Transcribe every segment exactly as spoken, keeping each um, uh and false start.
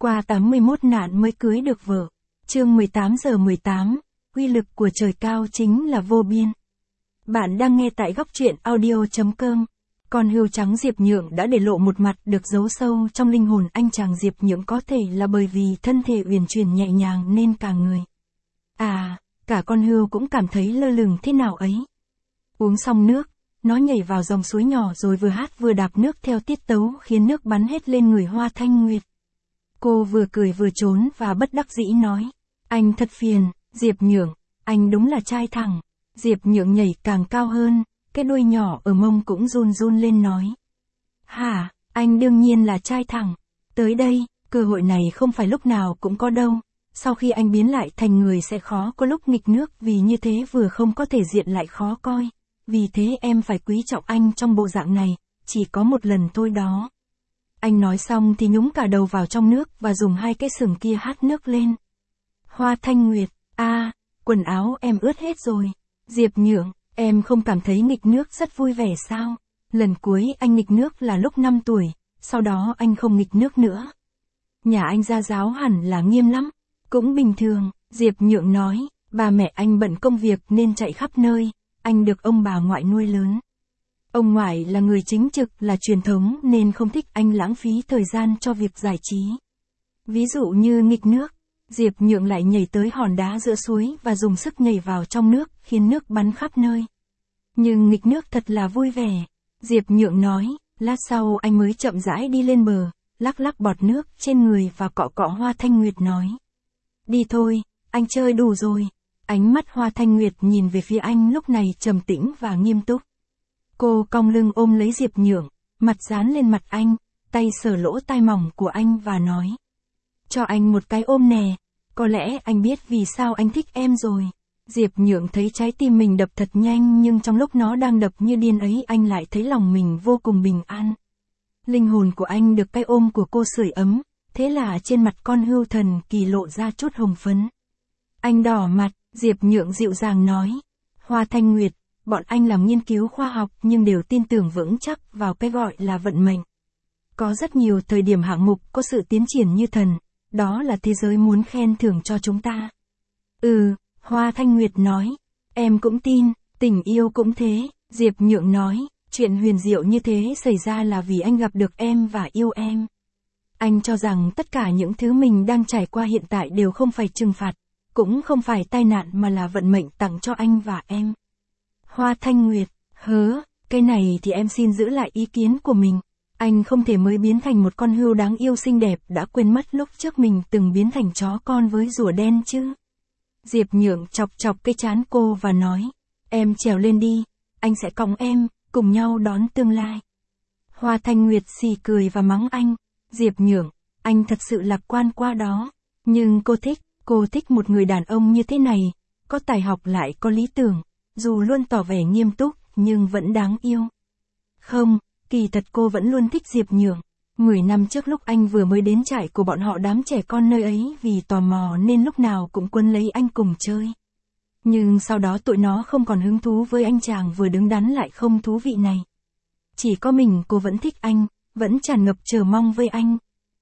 Qua tám mươi mốt nạn mới cưới được vợ. Chương mười tám giờ mười tám, uy lực của trời cao chính là vô biên. Bạn đang nghe tại góc truyện audio chấm com. Con hươu trắng Diệp Nhượng đã để lộ một mặt được giấu sâu trong linh hồn anh chàng Diệp Nhượng, có thể là bởi vì thân thể uyển chuyển nhẹ nhàng nên cả người. À, cả con hươu cũng cảm thấy lơ lửng thế nào ấy. Uống xong nước, nó nhảy vào dòng suối nhỏ rồi vừa hát vừa đạp nước theo tiết tấu khiến nước bắn hết lên người Hoa Thanh Nguyệt. Cô vừa cười vừa trốn và bất đắc dĩ nói, anh thật phiền, Diệp Nhượng, anh đúng là trai thẳng. Diệp Nhượng nhảy càng cao hơn, cái đuôi nhỏ ở mông cũng run run lên nói. Hả, anh đương nhiên là trai thẳng. Tới đây, cơ hội này không phải lúc nào cũng có đâu. Sau khi anh biến lại thành người sẽ khó có lúc nghịch nước, vì như thế vừa không có thể diện lại khó coi. Vì thế em phải quý trọng anh trong bộ dạng này, chỉ có một lần thôi đó. Anh nói xong thì nhúng cả đầu vào trong nước và dùng hai cái sừng kia hắt nước lên. Hoa Thanh Nguyệt, a, à, quần áo em ướt hết rồi. Diệp Nhượng, em không cảm thấy nghịch nước rất vui vẻ sao? Lần cuối anh nghịch nước là lúc năm tuổi, sau đó anh không nghịch nước nữa. Nhà anh gia giáo hẳn là nghiêm lắm. Cũng bình thường, Diệp Nhượng nói, ba mẹ anh bận công việc nên chạy khắp nơi, anh được ông bà ngoại nuôi lớn. Ông ngoại là người chính trực, là truyền thống nên không thích anh lãng phí thời gian cho việc giải trí. Ví dụ như nghịch nước, Diệp Nhượng lại nhảy tới hòn đá giữa suối và dùng sức nhảy vào trong nước, khiến nước bắn khắp nơi. Nhưng nghịch nước thật là vui vẻ. Diệp Nhượng nói, lát sau anh mới chậm rãi đi lên bờ, lắc lắc bọt nước trên người và cọ cọ. Hoa Thanh Nguyệt nói. Đi thôi, anh chơi đủ rồi. Ánh mắt Hoa Thanh Nguyệt nhìn về phía anh lúc này trầm tĩnh và nghiêm túc. Cô cong lưng ôm lấy Diệp Nhượng, mặt dán lên mặt anh, tay sờ lỗ tai mỏng của anh và nói. Cho anh một cái ôm nè, có lẽ anh biết vì sao anh thích em rồi. Diệp Nhượng thấy trái tim mình đập thật nhanh, nhưng trong lúc nó đang đập như điên ấy anh lại thấy lòng mình vô cùng bình an. Linh hồn của anh được cái ôm của cô sưởi ấm, thế là trên mặt con hươu thần kỳ lộ ra chút hồng phấn. Anh đỏ mặt, Diệp Nhượng dịu dàng nói. Hoa Thanh Nguyệt, bọn anh làm nghiên cứu khoa học nhưng đều tin tưởng vững chắc vào cái gọi là vận mệnh. Có rất nhiều thời điểm hạng mục có sự tiến triển như thần, đó là thế giới muốn khen thưởng cho chúng ta. Ừ, Hoa Thanh Nguyệt nói, em cũng tin, tình yêu cũng thế. Diệp Nhượng nói, chuyện huyền diệu như thế xảy ra là vì anh gặp được em và yêu em. Anh cho rằng tất cả những thứ mình đang trải qua hiện tại đều không phải trừng phạt, cũng không phải tai nạn mà là vận mệnh tặng cho anh và em. Hoa Thanh Nguyệt, hớ, cái này thì em xin giữ lại ý kiến của mình. Anh không thể mới biến thành một con hươu đáng yêu xinh đẹp đã quên mất lúc trước mình từng biến thành chó con với rùa đen chứ. Diệp Nhượng chọc chọc cái trán cô và nói, em trèo lên đi, anh sẽ cõng em, cùng nhau đón tương lai. Hoa Thanh Nguyệt xì cười và mắng anh, Diệp Nhượng, anh thật sự lạc quan quá đó. Nhưng cô thích, cô thích một người đàn ông như thế này, có tài học lại có lý tưởng, dù luôn tỏ vẻ nghiêm túc, nhưng vẫn đáng yêu. Không, kỳ thật cô vẫn luôn thích Diệp Nhượng. Mười năm trước lúc anh vừa mới đến trại của bọn họ, đám trẻ con nơi ấy vì tò mò nên lúc nào cũng quấn lấy anh cùng chơi. Nhưng sau đó tụi nó không còn hứng thú với anh chàng vừa đứng đắn lại không thú vị này. Chỉ có mình cô vẫn thích anh, vẫn tràn ngập chờ mong với anh.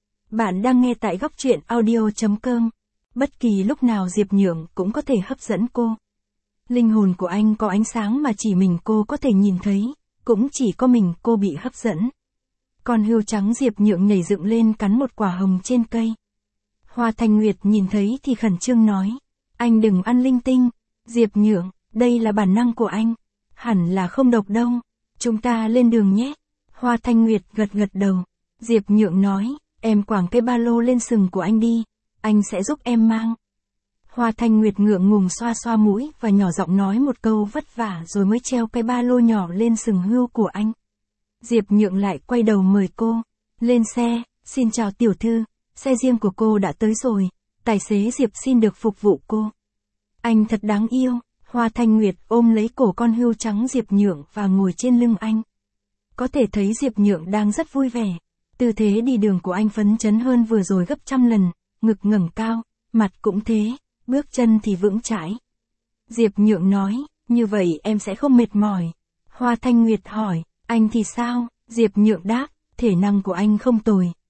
Bạn đang nghe tại góc truyện audio chấm com. Bất kỳ lúc nào Diệp Nhượng cũng có thể hấp dẫn cô. Linh hồn của anh có ánh sáng mà chỉ mình cô có thể nhìn thấy, cũng chỉ có mình cô bị hấp dẫn. Con hươu trắng Diệp Nhượng nhảy dựng lên cắn một quả hồng trên cây. Hoa Thanh Nguyệt nhìn thấy thì khẩn trương nói, anh đừng ăn linh tinh. Diệp Nhượng, đây là bản năng của anh, hẳn là không độc đâu. Chúng ta lên đường nhé. Hoa Thanh Nguyệt gật gật đầu. Diệp Nhượng nói, em quàng cái ba lô lên sừng của anh đi, anh sẽ giúp em mang. Hoa Thanh Nguyệt ngượng ngùng xoa xoa mũi và nhỏ giọng nói một câu vất vả rồi mới treo cái ba lô nhỏ lên sừng hươu của anh. Diệp Nhượng lại quay đầu mời cô, lên xe, xin chào tiểu thư, xe riêng của cô đã tới rồi, tài xế Diệp xin được phục vụ cô. Anh thật đáng yêu. Hoa Thanh Nguyệt ôm lấy cổ con hươu trắng Diệp Nhượng và ngồi trên lưng anh. Có thể thấy Diệp Nhượng đang rất vui vẻ. Tư thế đi đường của anh phấn chấn hơn vừa rồi gấp trăm lần, ngực ngẩng cao, mặt cũng thế, bước chân thì vững chãi. Diệp Nhượng nói, như vậy em sẽ không mệt mỏi. Hoa Thanh Nguyệt hỏi, anh thì sao? Diệp Nhượng đáp, thể năng của anh không tồi,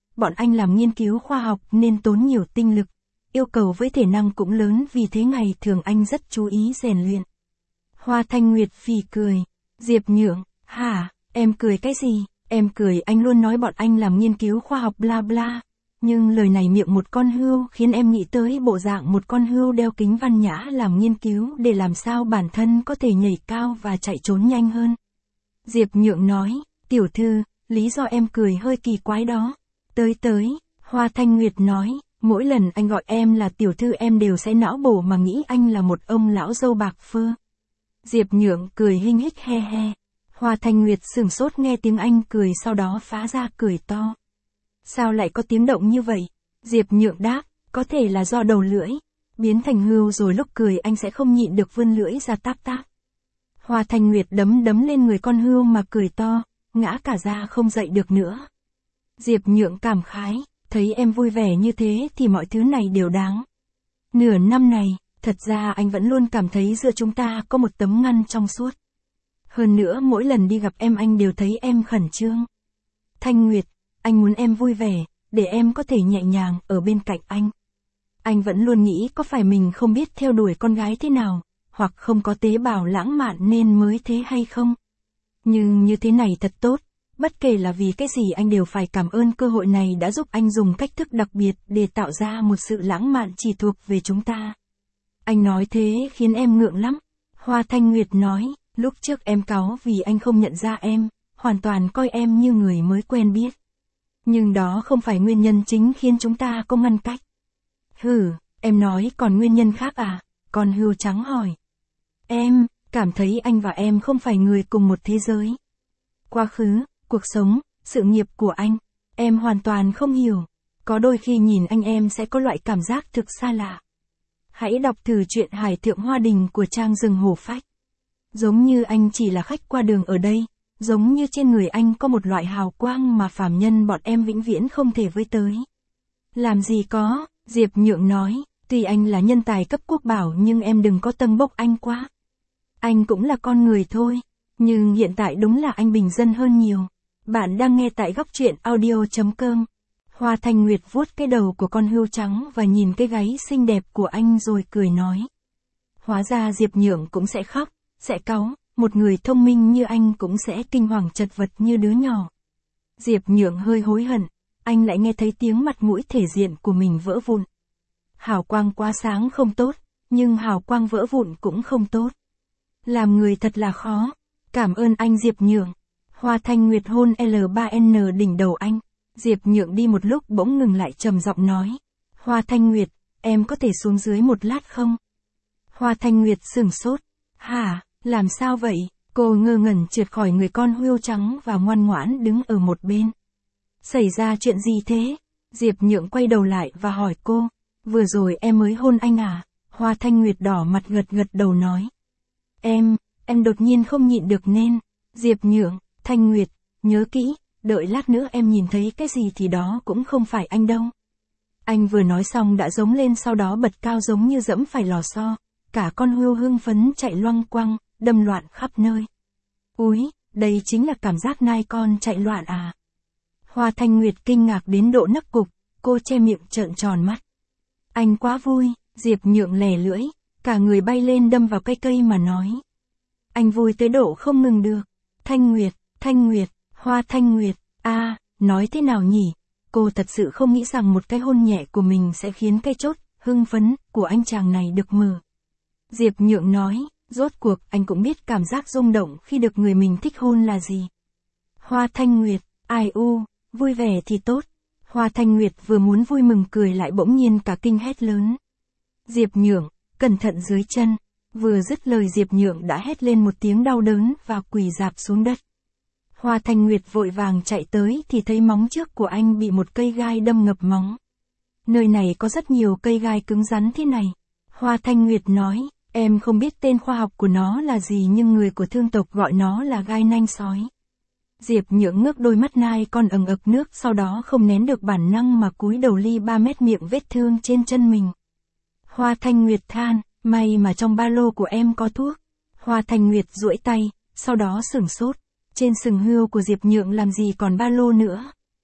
bọn anh làm nghiên cứu khoa học nên tốn nhiều tinh lực, yêu cầu với thể năng cũng lớn, vì thế ngày thường anh rất chú ý rèn luyện. Hoa Thanh Nguyệt phì cười. Diệp Nhượng, hả, em cười cái gì? Em cười anh luôn nói bọn anh làm nghiên cứu khoa học bla bla. Nhưng lời này miệng một con hươu khiến em nghĩ tới bộ dạng một con hươu đeo kính văn nhã làm nghiên cứu để làm sao bản thân có thể nhảy cao và chạy trốn nhanh hơn. Diệp Nhượng nói, tiểu thư, lý do em cười hơi kỳ quái đó. Tới tới, Hoa Thanh Nguyệt nói, mỗi lần anh gọi em là tiểu thư em đều sẽ não bổ mà nghĩ anh là một ông lão râu bạc phơ. Diệp Nhượng cười hinh hích he he. Hoa Thanh Nguyệt sửng sốt nghe tiếng anh cười, sau đó phá ra cười to. Sao lại có tiếng động như vậy? Diệp Nhượng đáp, có thể là do đầu lưỡi biến thành hươu rồi lúc cười anh sẽ không nhịn được vươn lưỡi ra táp táp. Hoa Thanh Nguyệt đấm đấm lên người con hươu mà cười to, ngã cả ra không dậy được nữa. Diệp Nhượng cảm khái, thấy em vui vẻ như thế thì mọi thứ này đều đáng. Nửa năm này, thật ra anh vẫn luôn cảm thấy giữa chúng ta có một tấm ngăn trong suốt. Hơn nữa mỗi lần đi gặp em anh đều thấy em khẩn trương. Thanh Nguyệt, anh muốn em vui vẻ, để em có thể nhẹ nhàng ở bên cạnh anh. Anh vẫn luôn nghĩ có phải mình không biết theo đuổi con gái thế nào, hoặc không có tế bào lãng mạn nên mới thế hay không. Nhưng như thế này thật tốt, bất kể là vì cái gì anh đều phải cảm ơn cơ hội này đã giúp anh dùng cách thức đặc biệt để tạo ra một sự lãng mạn chỉ thuộc về chúng ta. Anh nói thế khiến em ngượng lắm. Hoa Thanh Nguyệt nói, lúc trước em cáu vì anh không nhận ra em, hoàn toàn coi em như người mới quen biết. Nhưng đó không phải nguyên nhân chính khiến chúng ta có ngăn cách. Hừ, em nói còn nguyên nhân khác à? Con hươu trắng hỏi. Em, cảm thấy anh và em không phải người cùng một thế giới. Quá khứ, cuộc sống, sự nghiệp của anh, em hoàn toàn không hiểu. Có đôi khi nhìn anh em sẽ có loại cảm giác thực xa lạ. Hãy đọc thử truyện Hải Thượng Hoa Đình của Trang Rừng Hổ Phách. Giống như anh chỉ là khách qua đường ở đây, giống như trên người anh có một loại hào quang mà phàm nhân bọn em vĩnh viễn không thể với tới. Làm gì có, Diệp Nhượng nói, tuy anh là nhân tài cấp quốc bảo nhưng em đừng có tâng bốc anh quá. Anh cũng là con người thôi, nhưng hiện tại đúng là anh bình dân hơn nhiều. Bạn đang nghe tại góc truyện audio chấm com. Hoa Thanh Nguyệt vuốt cái đầu của con hươu trắng và nhìn cái gáy xinh đẹp của anh rồi cười nói. Hóa ra Diệp Nhượng cũng sẽ khóc, sẽ cáu, một người thông minh như anh cũng sẽ kinh hoàng chật vật như đứa nhỏ. Diệp Nhượng hơi hối hận, anh lại nghe thấy tiếng mặt mũi thể diện của mình vỡ vụn. Hào quang quá sáng không tốt, nhưng hào quang vỡ vụn cũng không tốt. Làm người thật là khó. Cảm ơn anh Diệp Nhượng. Hoa Thanh Nguyệt hôn L ba N đỉnh đầu anh. Diệp Nhượng đi một lúc bỗng ngừng lại trầm giọng nói. Hoa Thanh Nguyệt, em có thể xuống dưới một lát không? Hoa Thanh Nguyệt sửng sốt. Hả, làm sao vậy? Cô ngơ ngẩn trượt khỏi người con hươu trắng và ngoan ngoãn đứng ở một bên. Xảy ra chuyện gì thế? Diệp Nhượng quay đầu lại và hỏi cô. Vừa rồi em mới hôn anh à? Hoa Thanh Nguyệt đỏ mặt gật gật đầu nói. Em, em đột nhiên không nhịn được nên. Diệp Nhượng, Thanh Nguyệt, nhớ kỹ, đợi lát nữa em nhìn thấy cái gì thì đó cũng không phải anh đâu. Anh vừa nói xong đã giống lên sau đó bật cao giống như dẫm phải lò xo. Cả con hươu hưng phấn chạy loăng quăng, đâm loạn khắp nơi. Úi, đây chính là cảm giác nai con chạy loạn à? Hoa Thanh Nguyệt kinh ngạc đến độ nấc cục, cô che miệng trợn tròn mắt. Anh quá vui, Diệp Nhượng lè lưỡi, cả người bay lên đâm vào cây cây mà nói. Anh vui tới độ không ngừng được. Thanh Nguyệt, Thanh Nguyệt, Hoa Thanh Nguyệt, a, à, nói thế nào nhỉ? Cô thật sự không nghĩ rằng một cái hôn nhẹ của mình sẽ khiến cái chốt, hưng phấn, của anh chàng này được mở. Diệp Nhượng nói, rốt cuộc anh cũng biết cảm giác rung động khi được người mình thích hôn là gì. Hoa Thanh Nguyệt, ai u, vui vẻ thì tốt. Hoa Thanh Nguyệt vừa muốn vui mừng cười lại bỗng nhiên cả kinh hét lớn. Diệp Nhượng, cẩn thận dưới chân. Vừa dứt lời Diệp Nhượng đã hét lên một tiếng đau đớn và quỳ rạp xuống đất. Hoa Thanh Nguyệt vội vàng chạy tới thì thấy móng trước của anh bị một cây gai đâm ngập móng. Nơi này có rất nhiều cây gai cứng rắn thế này. Hoa Thanh Nguyệt nói, em không biết tên khoa học của nó là gì nhưng người của thương tộc gọi nó là gai nanh sói. Diệp Nhượng ngước đôi mắt nai con ẩn ực nước sau đó không nén được bản năng mà cúi đầu ly ba mét miệng vết thương trên chân mình. Hoa Thanh Nguyệt than, may mà trong ba lô của em có thuốc. Hoa Thanh Nguyệt duỗi tay, sau đó sửng sốt. Trên sừng hươu của Diệp Nhượng làm gì còn ba lô nữa.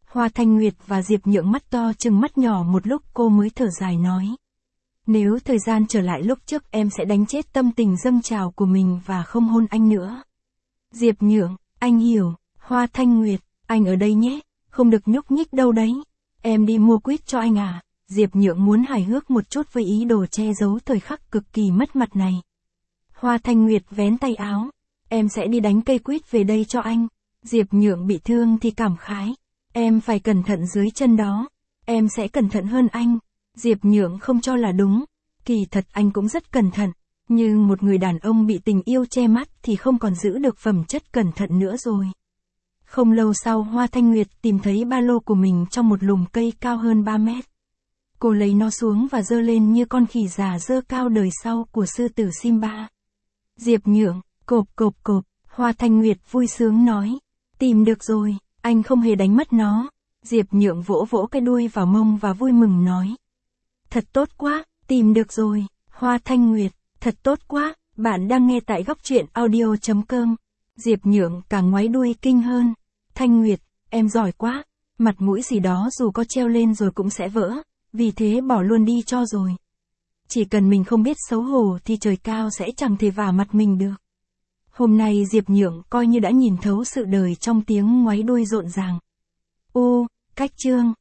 Hoa Thanh Nguyệt và Diệp Nhượng mắt to trừng mắt nhỏ một lúc cô mới thở dài nói. Nếu thời gian trở lại lúc trước em sẽ đánh chết tâm tình dâng trào của mình và không hôn anh nữa. Diệp Nhượng, anh hiểu. Hoa Thanh Nguyệt, anh ở đây nhé, không được nhúc nhích đâu đấy. Em đi mua quýt cho anh à. Diệp Nhượng muốn hài hước một chút với ý đồ che giấu thời khắc cực kỳ mất mặt này. Hoa Thanh Nguyệt vén tay áo. Em sẽ đi đánh cây quýt về đây cho anh. Diệp Nhượng bị thương thì cảm khái. Em phải cẩn thận dưới chân đó. Em sẽ cẩn thận hơn anh. Diệp Nhượng không cho là đúng. Kỳ thật anh cũng rất cẩn thận. Nhưng một người đàn ông bị tình yêu che mắt thì không còn giữ được phẩm chất cẩn thận nữa rồi. Không lâu sau Hoa Thanh Nguyệt tìm thấy ba lô của mình trong một lùm cây cao hơn ba mét. Cô lấy nó xuống và giơ lên như con khỉ già giơ cao đời sau của sư tử Simba. Diệp Nhượng, cộp cộp cộp, Hoa Thanh Nguyệt vui sướng nói. Tìm được rồi, anh không hề đánh mất nó. Diệp Nhượng vỗ vỗ cái đuôi vào mông và vui mừng nói. Thật tốt quá, tìm được rồi. Hoa Thanh Nguyệt, thật tốt quá, bạn đang nghe tại góc truyện audio chấm com. Diệp Nhượng càng ngoáy đuôi kinh hơn. Thanh Nguyệt, em giỏi quá, mặt mũi gì đó dù có treo lên rồi cũng sẽ vỡ, vì thế bỏ luôn đi cho rồi. Chỉ cần mình không biết xấu hổ thì trời cao sẽ chẳng thể vả mặt mình được. Hôm nay Diệp Nhượng coi như đã nhìn thấu sự đời trong tiếng ngoáy đuôi rộn ràng. Ô, cách chương.